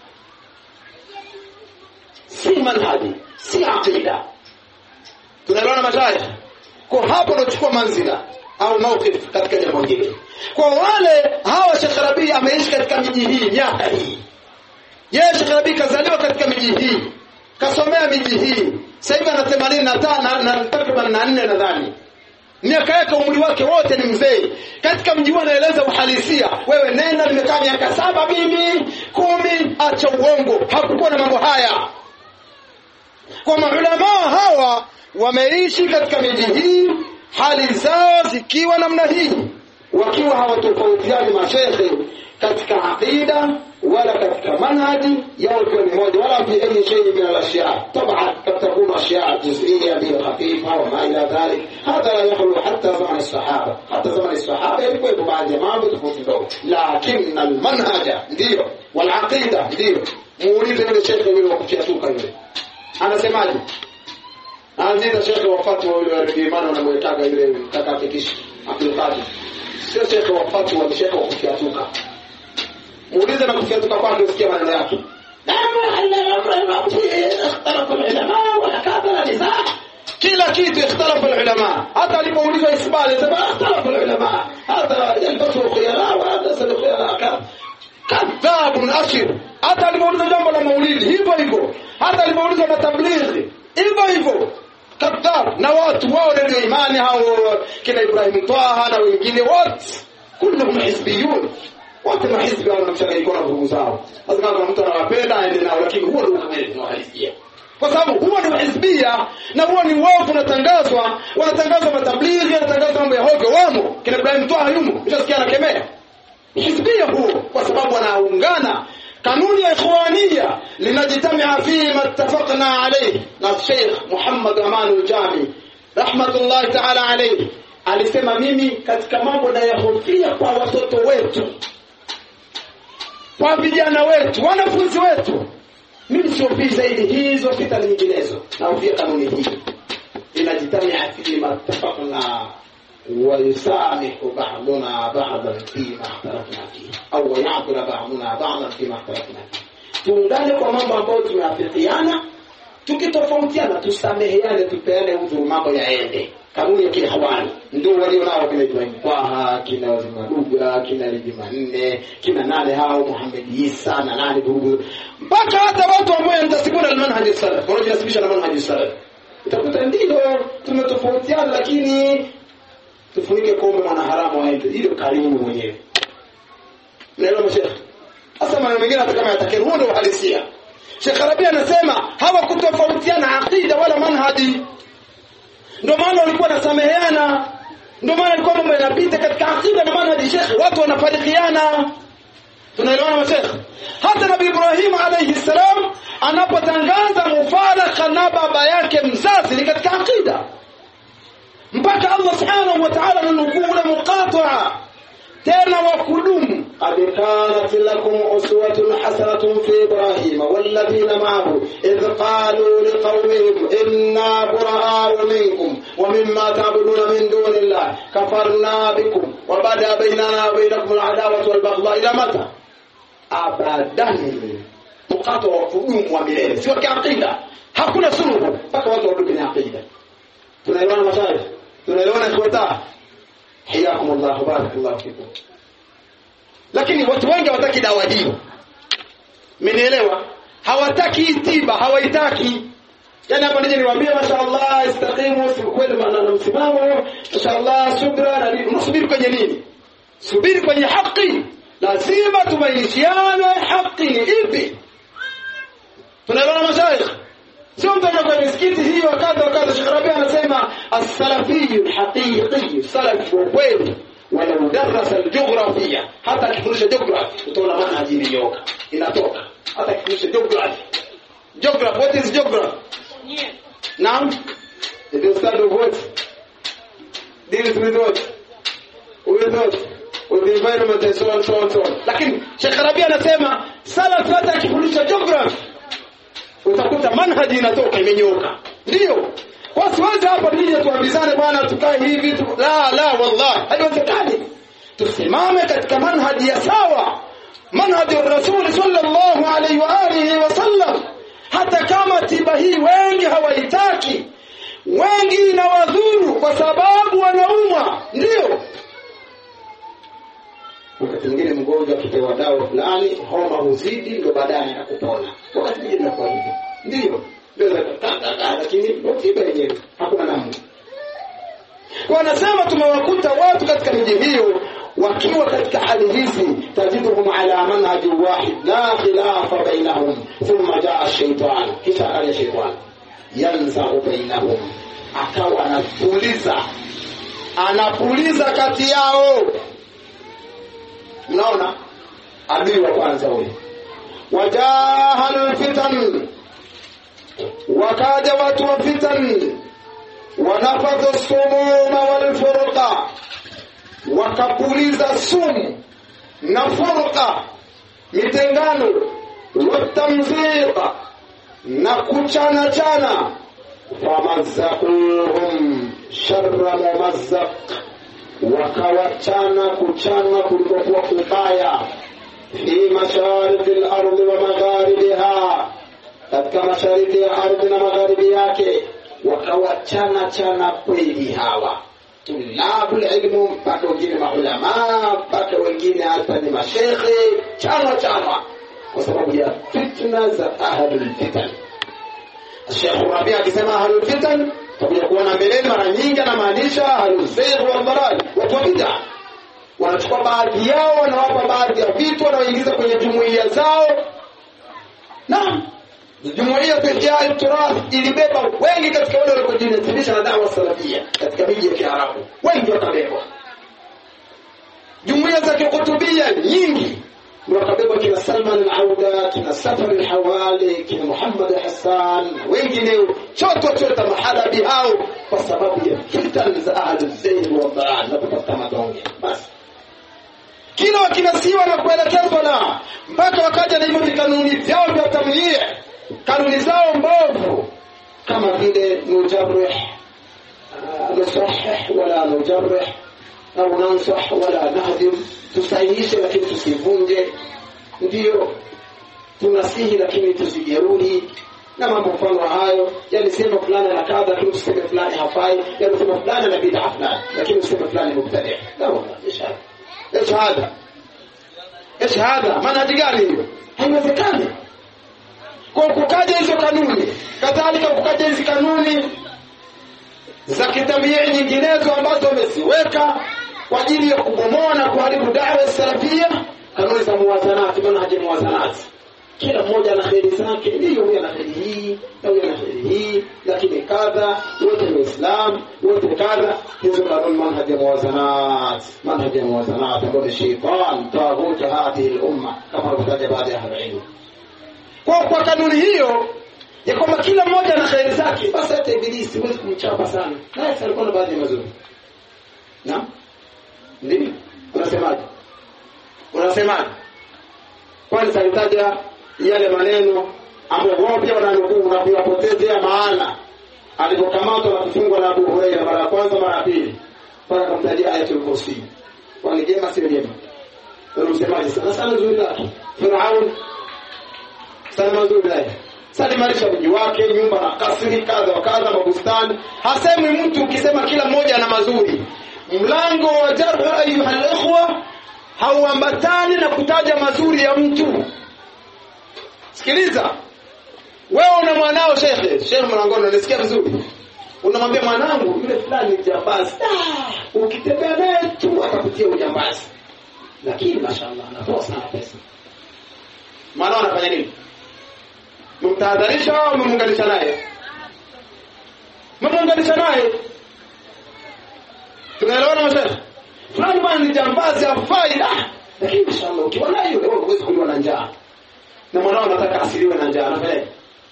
si manhaji, si aqida. Tunaelewana mashaikh? Kwa hapo tunachukua manzila au mawqif katika jambo hili. Kwa wale hawa Sheikh Rabi ameishi katika miji hii miaka hii. Yeye Sheikh Rabi kazaliwa katika miji hii, kasomea miji hii. Sasa hivi ana 85 na takriban 4 nadhani. Miaka yake, umri wake wote ni mzee. Katika mji wao anaeleza uhalisia. Wewe nenda, nimekaa miaka 7 mimi, 10, acha uongo. Hakukuwa na mambo haya. Kwa maulama hawa wameishi katika miji hii, hali zao zikiwa namna hii, wakiwa hawatofautiani mashaikh katika aqida wala katika manhaji yao kwa mmoja, wala fi ayi shay min al-ashya'. طبعا قد تكون اشياء جزئيه بخفيفه وما الى ذلك، هذا لا يخلو حتى زمن الصحابه. حتى زمن الصحابه ilikuwa baadhi ya mambo tofauti ndogo, lakini al-manhaja ndio wal aqida ndio. Muulize yule sheikh yule wa kufiatuka yule anasemaje? Anzida sheikh wafatu yule wa imani anamwetaka yule takafikishi Abdul Qadir, sio sheikh wafatu wa sheikh wa kufiatuka. Muulize na kufiatuka kwake usikie maneno yake. Kila kitu ikhtalafa ulama. Hata alipoulizwa isbali sema ikhtalafa ulama. Hata yalbasu khiyara wa hada sadu khiyara. Kadhabun ashir. Hata alipoulizwa jambo la maulidi hivyo hivyo. Hata alipoulizwa matablighi hivyo hivyo. Kadhab. Na watu wao ndio imani hao kina Ibrahim Taha na wengine wote kulluhum hizbiyun. Wote mahizbi wanamchanganyiko na ndugu zao. Sasa kama mtu anawapenda aende nao, lakini huo ndio kweli unaohalisia. Kwa sababu huo ndio hizbia na huo ni wao unatangazwa, wanatangazwa matablighi, wanatangazwa mambo ya hovyo wamo. Kina Ibrahim Taha yumo, ushasikia anakemea. Hizbia huo kwa sababu wanaungana. Kanuni ya ikhwania linajitamia fi mattafaqna alayhi na Sheikh Muhammad Aman al-Jami rahmatullahi ta'ala alayhi alisema, mimi katika mambo na yahofia kwa watoto wetu, kwa vijana wetu, wanafunzi wetu, mimi siofii zaidi hizo fitna nyinginezo, na ufia kanuni hii inajitamia fi mattafaqna wa yusamihu ba'duna ba'dan fi ma ikhtalafna fihi au ya'dhuru ba'duna ba'dan fi ma ikhtalafna fihi. Tuungane kwa mambo ambayo tumeafikiana, tukitofautiana tusameheane, tupeane udhuru, mambo yaende. Kanuni ya kihawani ndio walio nao kina Ibrahim Taha, kina Maduga, kina Jumanne, kina nane hao Muhammad Isa na nane burugu, mpaka hata watu ambao wanatasibuna al-manhaj as-salaf wanajinasibisha na manhaj as-salaf. Utakuta ndio tumetofautiana, lakini tufunike kombe mwana haramu aende ile karimu mwenyewe. Naelewa Sheikh. Sasa maneno mengine hata kama yatakeni huo ndio uhalisia. Sheikh Rabi anasema hawakutofautiana aqida wala manhaji. Ndio maana walikuwa nasameheana. Ndio maana alikuwa mambo yanapita katika aqida na manhaji Sheikh, watu wanafarikiana. Tunaelewana Sheikh? Hata Nabii Ibrahim alayhi salam anapotangaza mufaraka na baba yake mzazi ni katika aqida. Mpaka Allah subhanahu wa ta'ala anukula muqata'a tena wa kudumu, abikanat lakum uswatun hasanatun fi Ibrahim walladhina ma'ahu idh qalu liqawmihim inna bura'u minkum wa mimma ta'buduna min dunillah kafarna bikum wa bada baynana wa baynakum al'adawatu wal baghdha ila mata abadan. Muqata'a wa kudumu wa milele, sio aqida. Hakuna suluhu mpaka watu warudi kwenye aqida. Tunaelewana mashaikh? Tunaelewana ikhwata? Hiyakumullah, barakallahu fikum. Lakini watu wengi hawataki dawa hiyo. Mmenielewa? Hawataki tiba, hawaitaki. Yaani hapa nije niwaambie mashaallah istaqimu, kweli maana msimamo, mashaallah subra, na msubiri kwenye nini? Subiri kwenye haki. Lazima tubainishiane haki ni ipi. Tunaelewana mashaikh? Sio mtu kwa misikiti hiyo wakati Sheikh Rabi anasema as-salafi al-haqiqi, salaf wa kweli, wala mudarras al-jiografia. Hata kifundisha geography utaona manhaji iliyoka inatoka. Hata kifundisha geography. Geography, what is geography? Naam, it is study of what? Deals with what? With the environment and so on, so on, so on. Lakini Sheikh Rabi anasema salaf hata kifundisha geography utakuta manhaji inatoka imenyoka. Ndio. Kwa siwezi hapa nije tuambizane bwana tukae hivi tu. La wallahi, haiwezekani. Tusimame katika manhaji ya sawa. Manhaji ya Rasul sallallahu alaihi wa alihi wasallam. Hata kama tiba hii wengi hawaitaki. Wengi inawadhuru kwa sababu wanaumwa. Ndio. Wakati mwingine mgonjwa akipewa dawa fulani homa huzidi, ndio baadaye anakupona. Wakati mwingine inakuwa hivyo. Ndio. Lakini tiba yenyewe hakuna namna. Kwa anasema tumewakuta watu katika miji hiyo wakiwa katika hali hizi, tajiduhum ala manhaj wahid la khilafa bainahum, thumma jaa ash-shaytan, kisha akaja shaytan. yanza'u bainahum, akawa anapuliza kati yao. Unaona adui wa kwanza huyo. Wajahal fitan, wakaja watu wa fitan, wanafadhu sumuma wal furqa, wakapuliza sumu na furqa, mitengano, watamziqa, na kuchana, famazzaquhum sharra mumazzaq, wakawachana kuchana kulikokuwa kubaya, fi mashariki al-ardhi wa magharibiha, katika mashariki ya ardhi na magharibi yake, wakawachana kweli hawa tulabul ilmu, mpaka wengine maulama, mpaka wengine hata ni mashekhe, chana kwa sababu ya fitna za ahlul fitan. Sheikh Rabi' akisema ahlul fitan, takuja kuona mbeleni mara nyingi anamaanisha ahlul zayg wal dalal, watu wa bid'a. Wanachukua baadhi yao, wanawapa baadhi ya vitu, wanaoingiza kwenye jumuiya zao. Naam, jumuiya ya Turath ilibeba wengi katika wale waliojinasibisha na da'wa salafia katika miji ya Kiarabu, wengi wakabebwa. Jumuiya za kikutubia nyingi wakabebwa, kina Salman al-Auda, kina Safar al-Hawali, kina Muhammad Hassan, wengineo chota mahadabi hao, kwa sababu ya fitan za ahlul zayg wa dalal na kupata madonge. Basi kila wakinasiwa na kuelekezwa, na mpaka wakaja na hivyo kanuni vyao vya tamyiz, kanuni zao mbovu, kama vile nujarrih, nusahih wala nujarrih, au nansah wala nahdim, tusahihishe lakini tusivunje, ndio tunasihi lakini tusijeruhi, na mambo mfano hayo. Yani sema fulani na kadha lakini useme fulani hafai, yani sema fulani na bid'a fulani lakini useme fulani mubtadi'. Ndio ايش هذا manhaji gani hiyo? Haiwezekani. Kwa kukaja hizo kanuni, kadhalika kukaja hizo kanuni za kitabia nyinginezo ambazo wameziweka kwa ajili ya kubomoa na kuharibu da'wa salafia, kanuni za muwazanati, manhaji muwazanati. Kila mmoja ana kheri zake, ndio huyo ana kheri hii na huyo ana kheri hii, lakini kadha wote ni Waislamu, wote kadha. Hizo kanuni manhaji muwazanati ambayo ni shaytan taghut hadhihi al-umma, kama alivyotaja baadhi ya ahli. Kwa kanuni hiyo ya kwamba kila mmoja ana kheri zake, basi hata ibilisi huwezi kumchapa sana. Naye alikuwa na baadhi ya mazuri. Naam? Ndio. Unasemaje? Kwani salitaja yale maneno ambayo wao pia wananukuu na kuyapotezea maana, alipokamatwa na kufungwa na Abu Hurairah mara ya kwanza, mara ya pili, mpaka kumtajia ayatul kursi. Kwani jema sio jema? Unamsemaje? Sana nzuri lake Firaun, sana nzuri lake salimarisha mji wake, nyumba na kasri kadha kadha, mabustani. Hasemi mtu ukisema kila mmoja ana mazuri. Mlango wa jarh ayuha al-ikhwa hauambatani na kutaja mazuri ya mtu. Sikiliza, wewe una mwanao Sheikh mlangoni, unasikia vizuri, unamwambia mwanangu yule fulani ni jambazi, ukitembea naye tu atakutia ujambazi, lakini mashaallah anatoa sana pesa. Mwanao anafanya nini? Mtahadharisha au mmunganisha naye? Mmunganisha naye. Tunaelewana mzee? Fulani bwana ni jambazi hafai, lakini mashaallah ukiwa naye wewe huwezi kuliwa na njaa. Na mwanao anataka asiliwe na njaa, anafanya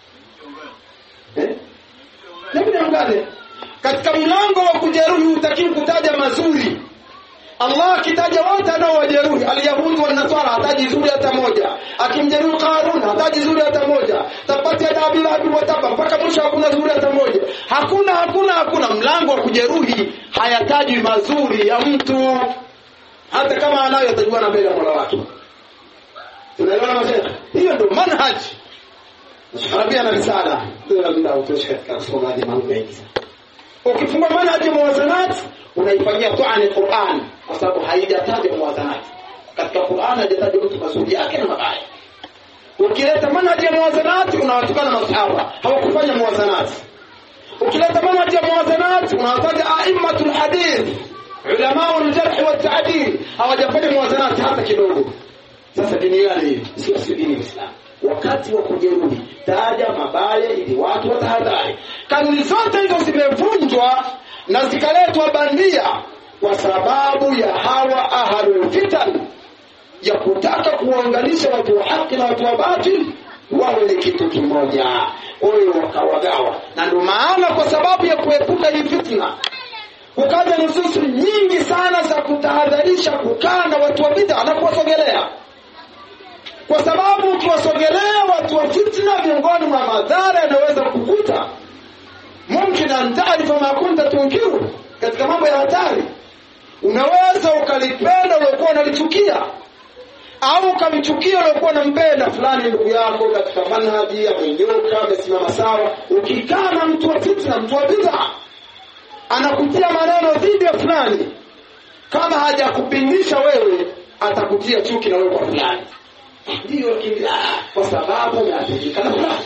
Nabii amgade katika mlango wa kujeruhi utakiwa kutaja mazuri. Allah akitaja wote anaowajeruhi, al-Yahudi wa Nasara hataji zuri hata moja, akimjeruhi Qarun hataji zuri hata moja, tapati adabi la wataba mpaka mwisho hakuna zuri hata moja. Hakuna mlango wa kujeruhi hayataji mazuri ya mtu, hata kama anayo yatajua na mbele ya Mola wake. Tunaelewana mzee? Hiyo ndio manhaji. Arabia na risala ndio lazima utosheke katika usomaji mambo mengi. Ukifungua manhaji muwazanat unaifanyia tuani Qur'an, kwa sababu haijataja muwazanat. Katika Qur'an haijataja mtu mazuri yake na mabaya. Ukileta manhaji ya muwazanat unawatukana masahaba, hawakufanya muwazanat. Ukileta manhaji ya muwazanat unawataja a'immatul hadith, ulama al-jarh wa at-ta'dil, hawajafanya muwazanat hata kidogo. Sasa dini gani hii? Sio dini ya Uislamu. wakati wa kujeruhi taja mabaya ili watu watahadhari. Kanuni zote hizo zimevunjwa na zikaletwa bandia kwa sababu ya hawa ahlul fitan ya kutaka kuunganisha watu wa haki na watu wa batili wawe ni kitu kimoja. Wao wakawagawa. Na ndio maana kwa sababu ya kuepuka hii fitna kukaja nususu nyingi sana za kutahadharisha kukaa na watu wa bid'a na kuwasogelea. Kwa sababu ukiwasogelea watu wa fitna, miongoni mwa madhara yanaweza kukukuta, mumkin an ta'rifa ma kunta tunkiru, katika mambo ya hatari. Unaweza ukalipenda uliokuwa unalichukia, au ukamchukia uliokuwa unampenda fulani ndugu yako katika manhaji amenyoka amesimama sawa. Ukikaa na mtu wa fitna, mtu wa bid'a, anakutia maneno dhidi ya fulani, kama hajakupindisha wewe atakutia chuki na wewe kwa fulani. Ndio kwa sababu umeathirika na fulani.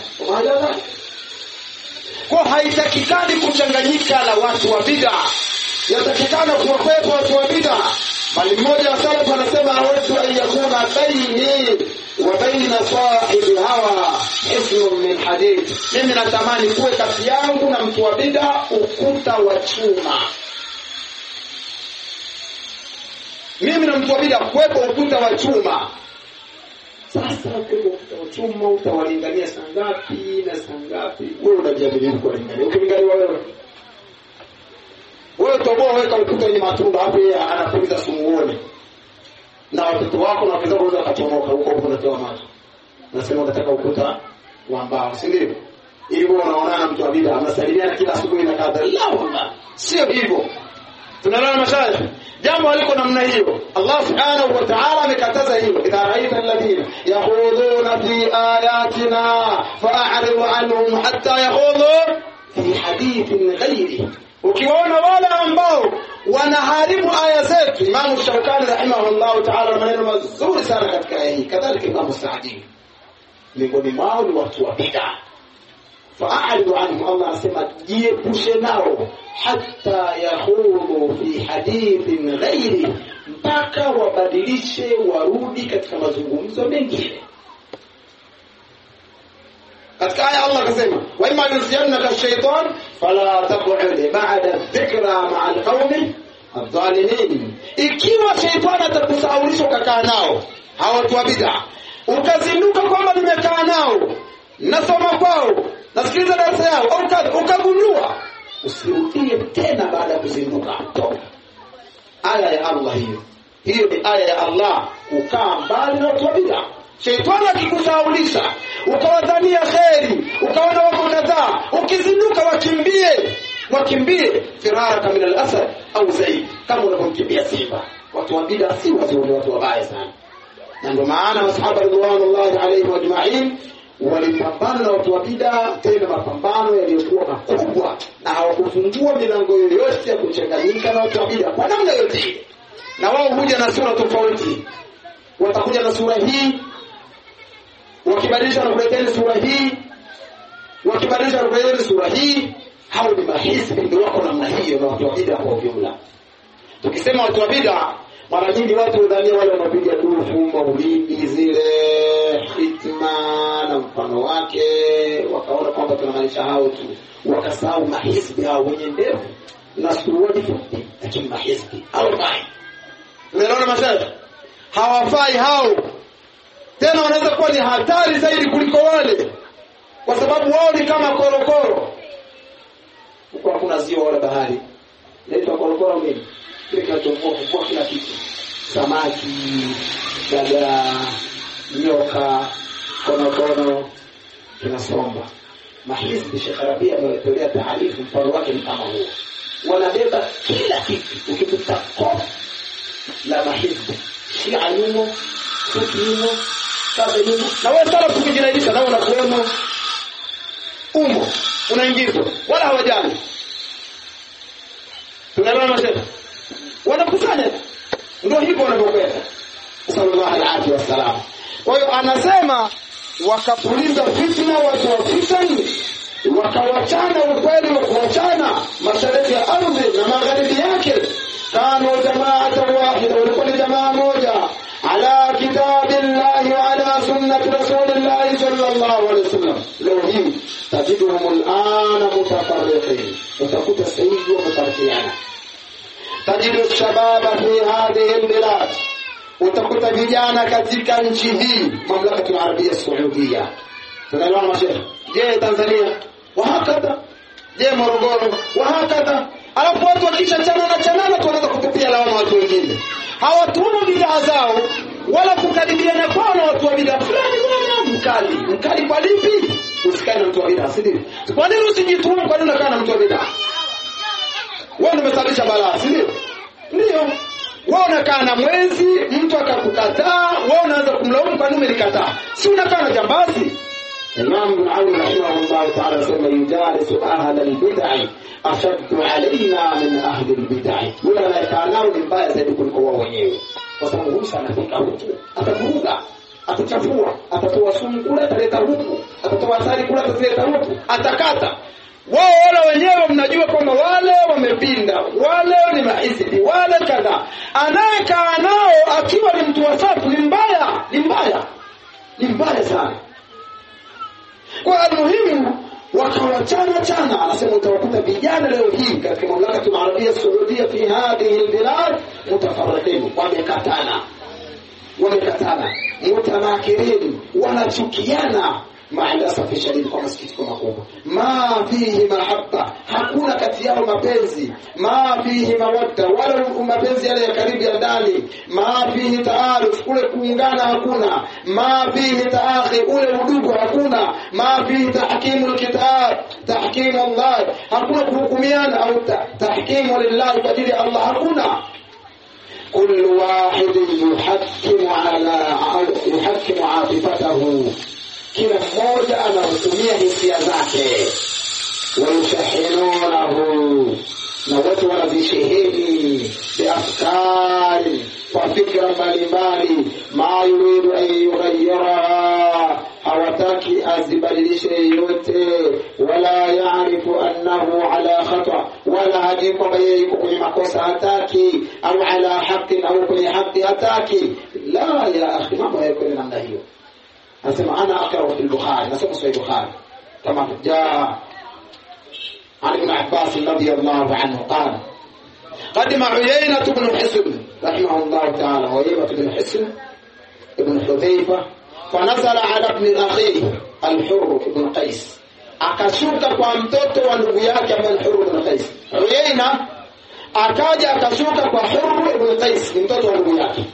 Kwa haitakikani kuchanganyika na watu wa bid'a, yatakikana kuwakwepa watu wa bid'a. Bali mmoja wa salaf anasema awatu an yakuna baini wa baina sahibi hawa ismun min hadid. Mimi natamani kuwe kati yangu na mtu wa bid'a ukuta wa chuma. Mimi na mtu wa bid'a kuwepo ukuta wa chuma. Sasa kwa ukuta wa chuma utawalingania saa ngapi na saa ngapi? Wewe unajadili kuwalingania. Ukilingania wewe toboa weka ukuta wenye matunda hapo, yeye anapuliza sumuone. Na watoto wako na watoto wako watachomoka huko unatoa macho. Nasema unataka ukuta wa mbao, si ndio? Ili wewe unaonana mtu wa bid'a anasalimiana kila asubuhi na kadha. La, sio hivyo. Tunaelewana mashaikh? Jambo haliko namna hiyo. Allah subhanahu wa ta'ala amekataza hilo. Idha ra'aita alladhina yakhuduna fi ayatina fa'rid anhum hatta yakhudhu fi hadithin ghayri. Ukiwaona wale ambao wanaharibu aya zetu, Imam Shawkani rahimahullah ta'ala maneno mazuri sana katika aya hii, kadhalika Imam Saadi. Miongoni mwao ni watu wa bid'a. Fa'aridu anhum, Allah anasema jiepushe nao hatta yakhudhu fi hadithin ghairi, mpaka wabadilishe warudi katika mazungumzo mengine. Katika aya Allah akasema wa imma yusyannaka ash-shaytan fala taq'ud ba'da dhikra ma'a al-qawmi adh-dhalimin. Ikiwa shaytani atakusaulisha ukakaa nao hawa watu wa bid'a, ukazinduka kwamba nimekaa nao nasoma kwao nasikiliza darasa yao, au ukagundua, usirudie tena baada ya kuzinduka. Aya ya Allah hiyo ni aya ya Allah, kukaa mbali na watu wa bid'a. Shaytani akikusaulisha ukawadhania khairi, ukaona wako kadhaa, ukizinduka wakimbie firaraka min al-asad au zaid, kama unavyokimbia simba. Watu wa bid'a si watu wabaya sana. Na ndio maana masahaba radhiallahu alayhim ajma'in walipambana na watu wa bid'a, tena mapambano yaliyokuwa makubwa, na hawakufungua milango yoyote ya kuchanganyika na watu wa bid'a kwa namna yote. Na wao huja na sura tofauti, watakuja na sura hii, wakibadilisha na kuletea sura hii, wakibadilisha na kuletea sura hii. Hao ni mahizbi, ndio wako namna hiyo na watu wa bid'a kwa ujumla. Tukisema watu wa bid'a, mara nyingi watu wadhania wale wanapiga dufu, maulidi, zile hitma na mfano wake, wakaona kwamba tunamaanisha hao tu, wakasahau mahizbi hao wenye ndevu na suruali fupi, lakini mahizbi hawafai. Unaona mashaikh, hawafai hao. Tena wanaweza kuwa ni hatari zaidi kuliko wale, kwa sababu wao ni kama korokoro. Huko hakuna ziwa wala bahari, inaitwa korokoro. Mimi kile kinachovuka kila kitu, samaki, dagaa, nyoka, konokono kinasomba. Mahizbi Sheikh Arabia ametolea taarifu, mfano wake ni kama huo. Wanabeba kila kitu. Ukikuta kofi la mahizbi, Shia yumo, Sufi yumo, Kabe yumo, na wewe sala kujirailisha na unakuwemo umo, unaingizwa, wala hawajali. Tunaelewana mashaikh? Wanakusanya, ndio hivyo wanavyokwenda. Sallallahu alaihi wasallam. Kwa hiyo anasema wakapuliza fitna watu wa fitani, wakawachana ukweli wa kuachana mashariki ya ardhi na magharibi yake. Kanu jamaa wahida, walikuwa ni jamaa moja, ala kitabillahi wa ala ala sunnati rasulillahi sallallahu alaihi wasallam. Leo hii tajiduhum al'ana mutafarriqin, utakuta sahihi wamefarikiana. Tajidu shababa fi hadhihi albilad, utakuta vijana katika nchi hii mamlaka ya Arabia Saudia. Tunaelewa mashehe? Je, Tanzania wahakadha, je Morogoro wahakadha. Alafu watu wakisha chanana tuanza kutupia lawama watu wengine. Hawatuna bid'a zao wala kukaribiana kwao na watu wa bid'a fulani. Mkali kwa lipi? Usikae na mtu wa bid'a, sio? Kwa nini usijitume? Kwa nini unakaa na mtu wa bid'a? Wewe umesababisha balaa, sio? Ndio. Wewe unakaa na mwenzi, mtu akakukataa, wewe unaanza kumlaumu kwa nini umelikataa. Si unakaa na jambazi. Imam Ibn Ali rahimahullah ta'ala sema yujalisu ahla al-bid'ah ashaddu alaina min ahli al-bid'ah. Yule anayekaa ni mbaya zaidi kuliko wao wenyewe. Kwa sababu huyu anafika huko, atavuruga, atachafua, atatoa sumu kule, ataleta huku, atatoa asali kule, ataleta huku, atakata. Wao wale wenyewe mnajua kwamba wale wamepinda, wale ni maizidi, wale kadha. Anayekaa nao akiwa ni mtu wa safu ni mbaya sana. Kwa muhimu wakawachana. Anasema utawakuta vijana leo hii katika mamlaka ya Arabia Saudia fi hadhihi albilad mutafarriqin, wamekatana mutanakirin, wanachukiana maalasaf shadid, kwa masikitiko makubwa. Ma fihi mahabba, hakuna kati yao mapenzi. Ma fihi mawadda, wala mapenzi yale ya karibu ya ndani. Ma fihi taaruf, kule kuungana hakuna. Ma fihi taakhi, ule udugu hakuna. Ma fihi tahkimul kitab, tahkim Allah, hakuna kuhukumiana au tahkimu lillahi kwa ajili ya Allah, hakuna. كل واحد يحكم عاطفته, kila mmoja anatumia hisia zake. Wayushahinunahu, na watu wanazisheheni biafkari, kwa fikra mbalimbali. Ma yuridu an yughayyira, hawataki azibadilishe yote. Wala yaarifu annahu ala khata, wala hajui kwamba yeye yuko kwenye makosa, hataki. Au ala haqi, au kwenye haki, hataki. La ya akhi, mambo yako ni namna hiyo. anasema ana aqra fi al-Bukhari, nasoma sahih Bukhari kama jaa عن ابن عباس رضي الله عنه قال قدم عيينة بن حصن رحمه الله تعالى، عيينة بن حصن ابن حذيفة، فنزل على ابن أخيه الحر بن قيس، akashuka kwa mtoto wa ndugu yake ambaye Hurr ibn Qais. Uyaina akaja akashuka kwa Hurr ibn Qais, mtoto wa ndugu yake.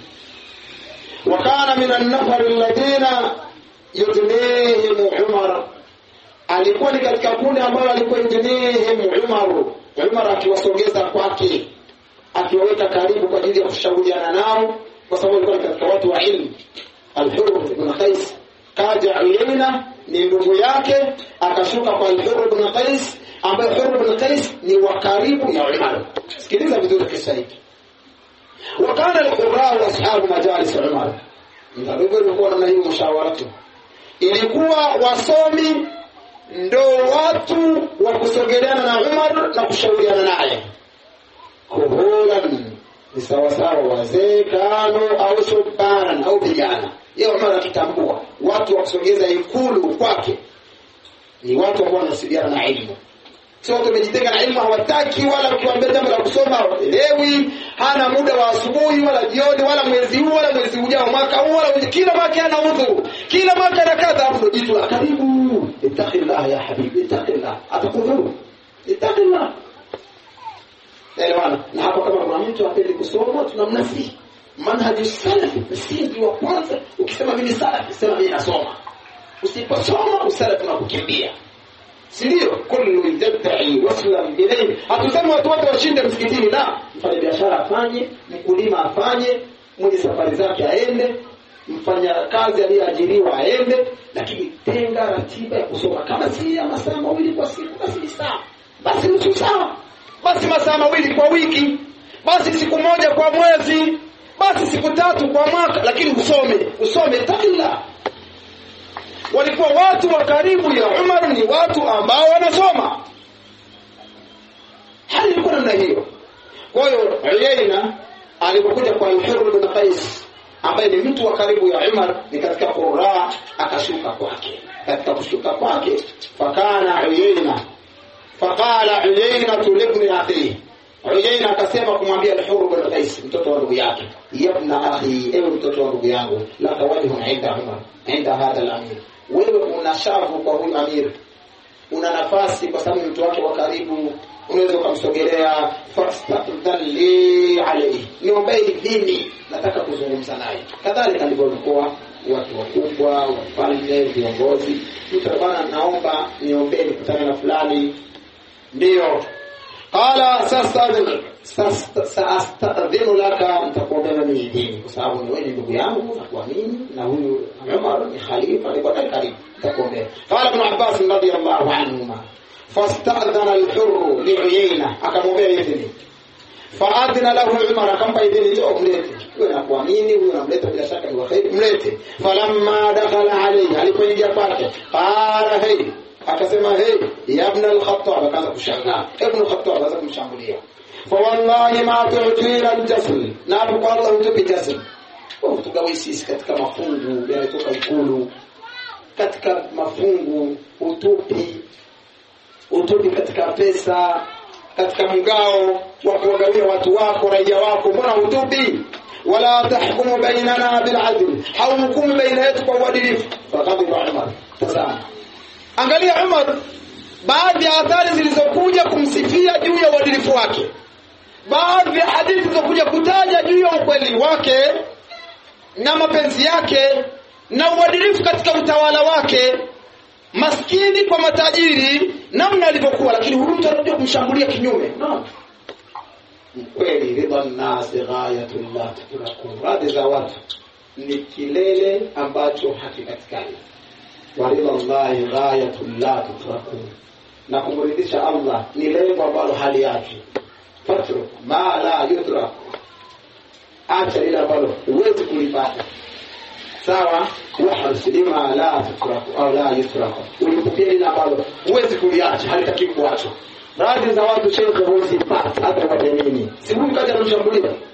Wakana min an-nafar alladhina yudnihim Umar, alikuwa ni katika kundi ambao alikuwa yudnihim Umar akiwasogeza kwake, akiwaweka karibu kwa ajili ya kushauriana nao, kwa sababu alikuwa katika watu wa ilmu. Al-Hurr ibn Qais kaja Uyaina ni ndugu yake, akashuka kwa Hurr ibn Qais, ambaye Hurr ibn Qais ni wa karibu ya Umar. Sikiliza vizuri kisa hiki. Wakana al-qurra wa ashabu majalis Umar, ndio ilikuwa namna hiyo mshawaratu. Ilikuwa wasomi ndo watu wa kusogeleana na Umar na kushauriana naye. Kuhulan ni sawa sawa wazee kano au shubaran au vijana. Yeye Umar akitambua watu wa kusogeza ikulu kwake ni watu ambao wanasiliana na elimu. Sio watu wamejitenga na elimu, hawataki, wala ukiwaambia jambo la kusoma hawaelewi, hana muda wa asubuhi wala jioni wala mwezi huu wala mwezi ujao mwaka huu wala kila mwaka ana udhu, kila mwaka anakata hapo jitu la karibu. Ittaqillah ya habibi, ittaqillah, atakudhuru, ittaqillah. Elewana, na hapo kama kuna mtu apende kusoma tunamnasihi manhaji salafi, msingi wa kwanza. Ukisema mimi salafi, sema mimi nasoma. Usiposoma usalafi unakukimbia. Sio kullu yad'i waslam ilayhi. Hatusemi watu wote washinde msikitini, na mfanya biashara afanye, mkulima afanye, mwenye safari zake aende, mfanya kazi aliyeajiriwa aende, lakini tenga ratiba ya kusoma. Kama si ya masaa mawili kwa siku, basi saa, basi nusu saa, basi masaa mawili kwa wiki, basi siku moja kwa mwezi, basi siku 3 kwa mwaka, lakini usome takilla. Walikuwa watu wa karibu ya Umar ni watu ambao wanasoma. Hali ilikuwa namna hiyo. Kwa hiyo Uyaina alipokuja kwa Hurr ibn Qais ambaye ni mtu wa karibu ya Umar, ni katika qurra, akashuka kwake. Katika kushuka kwake fakana Uyayna, faqala Uyayna ibn akhi, Uyayna akasema kumwambia al-Hurr bin Qais, mtoto wa ndugu yake, yabna akhi, ewe mtoto wa ndugu yangu, la tawajhu inda Umar, inda hadha al-amir, wewe una shavu kwa huyu amir, una nafasi kwa sababu mtu wake wa karibu, unaweza kumsogelea. Fastaqdalli alayhi, niombe idhini, nataka kuzungumza naye. Kadhalika alivyokuwa watu wakubwa, wafalme, viongozi, mtu bwana, naomba niombe nikutane na fulani. Ndio qala sastadhinu laka, nitakuombea mimi idhini kwa sababu ni wewe ndugu yangu na kuamini, na huyu Umar ni khalifa, ni kwa karibu, nitakuombea. Qala ibn Abbas radiyallahu anhuma, fastadhana al-Hurr li Uyayna, akamwambia idhini. Faadhina lahu Umar, akampa idhini, njoo mlete, wewe unakuamini, huyu unamleta bila shaka ni wa khair, mlete. Falamma dakhala alayhi, alipoingia kwake, qala hey, akasema hey ya ibn al-Khattab, akaanza kushangaa. Ibn al-Khattab akaanza kumshambulia, fa wallahi ma tu'tina al-jasl, na kwa Allah utupi jasl, tugawi sisi katika mafungu yanatoka ikulu, katika mafungu utupi katika pesa, katika mgao wa kuwagawia watu wako, raia wako, mbona utupi? Wala tahkumu bainana bil adl, hauhukumu baina yetu kwa uadilifu. Faqadhiba Umar. Tazama, angalia Umar, baadhi ya athari zilizokuja kumsifia juu ya uadilifu wake, baadhi ya hadithi zilizokuja kutaja juu ya ukweli wake na mapenzi yake na uadilifu katika utawala wake, maskini kwa matajiri, namna alivyokuwa. Lakini huyu mtu anajua kumshambulia kinyume. No, kweli ridha an-nas ghayatul la tudrakun, radhi za watu ni kilele ambacho hakipatikani. Wa ridha Allah ghayatul la tudrakun, na kumridhisha Allah ni lengo ambalo hali yake. Fatru ma la yudrak, acha ile ambalo huwezi kulipata. Sawa, wahasilima la tutraku au la yutraku, ulipokea ile ambalo huwezi kuliacha, halitaki kuacha. Radhi za watu shekhe huwezi pata hata kwa nini. Si huyu kaja kumshambulia,